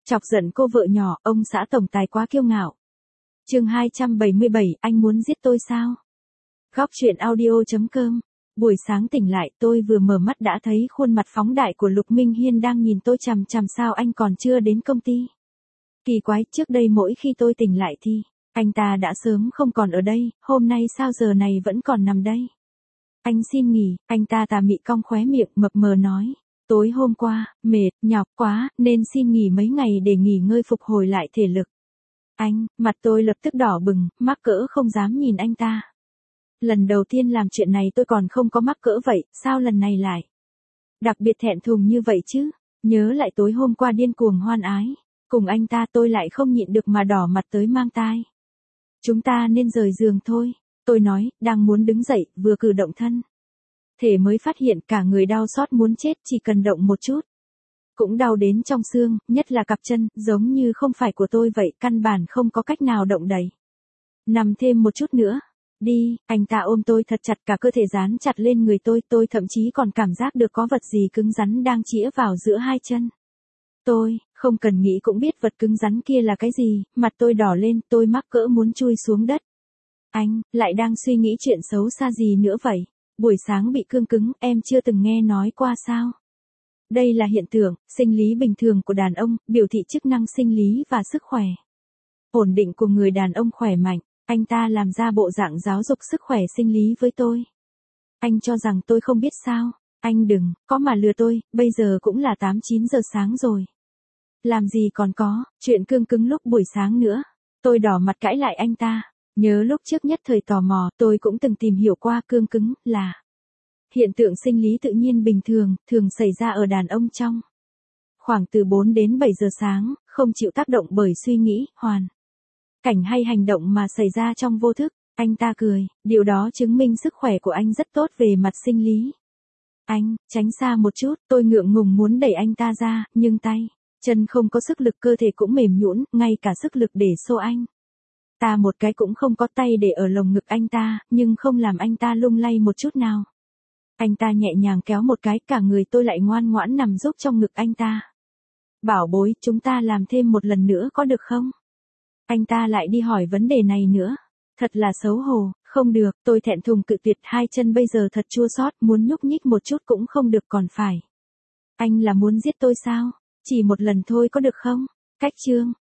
Chọc giận cô vợ nhỏ, ông xã tổng tài quá kiêu ngạo. Chương 277, anh muốn giết tôi sao? Góc truyện audio.com. Buổi sáng tỉnh lại, tôi vừa mở mắt đã thấy khuôn mặt phóng đại của Lục Minh Hiên đang nhìn tôi chằm chằm. Sao anh còn chưa đến công ty? Kỳ quái, trước đây mỗi khi tôi tỉnh lại thì anh ta đã sớm không còn ở đây, hôm nay sao giờ này vẫn còn nằm đây? Anh xin nghỉ, anh ta tà mị cong khóe miệng mập mờ nói. Tối hôm qua, mệt, nhọc quá, nên xin nghỉ mấy ngày để nghỉ ngơi phục hồi lại thể lực. Anh, mặt tôi lập tức đỏ bừng, mắc cỡ không dám nhìn anh ta. Lần đầu tiên làm chuyện này tôi còn không có mắc cỡ vậy, sao lần này lại? Đặc biệt thẹn thùng như vậy chứ, nhớ lại tối hôm qua điên cuồng hoan ái. Cùng anh ta tôi lại không nhịn được mà đỏ mặt tới mang tai. Chúng ta nên rời giường thôi, tôi nói, đang muốn đứng dậy, vừa cử động thân. Thể mới phát hiện cả người đau xót muốn chết, chỉ cần động một chút. Cũng đau đến trong xương, nhất là cặp chân, giống như không phải của tôi vậy, căn bản không có cách nào động đậy. Nằm thêm một chút nữa. Đi, anh ta ôm tôi thật chặt, cả cơ thể dán chặt lên người tôi thậm chí còn cảm giác được có vật gì cứng rắn đang chĩa vào giữa hai chân. Tôi, không cần nghĩ cũng biết vật cứng rắn kia là cái gì, mặt tôi đỏ lên, tôi mắc cỡ muốn chui xuống đất. Anh, lại đang suy nghĩ chuyện xấu xa gì nữa vậy? Buổi sáng bị cương cứng, em chưa từng nghe nói qua sao? Đây là hiện tượng, sinh lý bình thường của đàn ông, biểu thị chức năng sinh lý và sức khỏe. Ổn định của người đàn ông khỏe mạnh, anh ta làm ra bộ dạng giáo dục sức khỏe sinh lý với tôi. Anh cho rằng tôi không biết sao? Anh đừng, có mà lừa tôi, bây giờ cũng là 8-9 giờ sáng rồi. Làm gì còn có, chuyện cương cứng lúc buổi sáng nữa. Tôi đỏ mặt cãi lại anh ta. Nhớ lúc trước nhất thời tò mò, tôi cũng từng tìm hiểu qua cương cứng là hiện tượng sinh lý tự nhiên bình thường, thường xảy ra ở đàn ông trong khoảng từ 4 đến 7 giờ sáng, không chịu tác động bởi suy nghĩ, hoàn cảnh hay hành động mà xảy ra trong vô thức. Anh ta cười, điều đó chứng minh sức khỏe của anh rất tốt về mặt sinh lý. Anh, tránh xa một chút, tôi ngượng ngùng muốn đẩy anh ta ra, nhưng tay, chân không có sức lực, cơ thể cũng mềm nhũn, ngay cả sức lực để xô anh ta một cái cũng không có, tay để ở lồng ngực anh ta, nhưng không làm anh ta lung lay một chút nào. Anh ta nhẹ nhàng kéo một cái, cả người tôi lại ngoan ngoãn nằm giúp trong ngực anh ta. Bảo bối, chúng ta làm thêm một lần nữa có được không? Anh ta lại đi hỏi vấn đề này nữa. Thật là xấu hổ, không được, tôi thẹn thùng cự tuyệt, hai chân bây giờ thật chua xót, muốn nhúc nhích một chút cũng không được còn phải. Anh là muốn giết tôi sao? Chỉ một lần thôi có được không? Cách chương.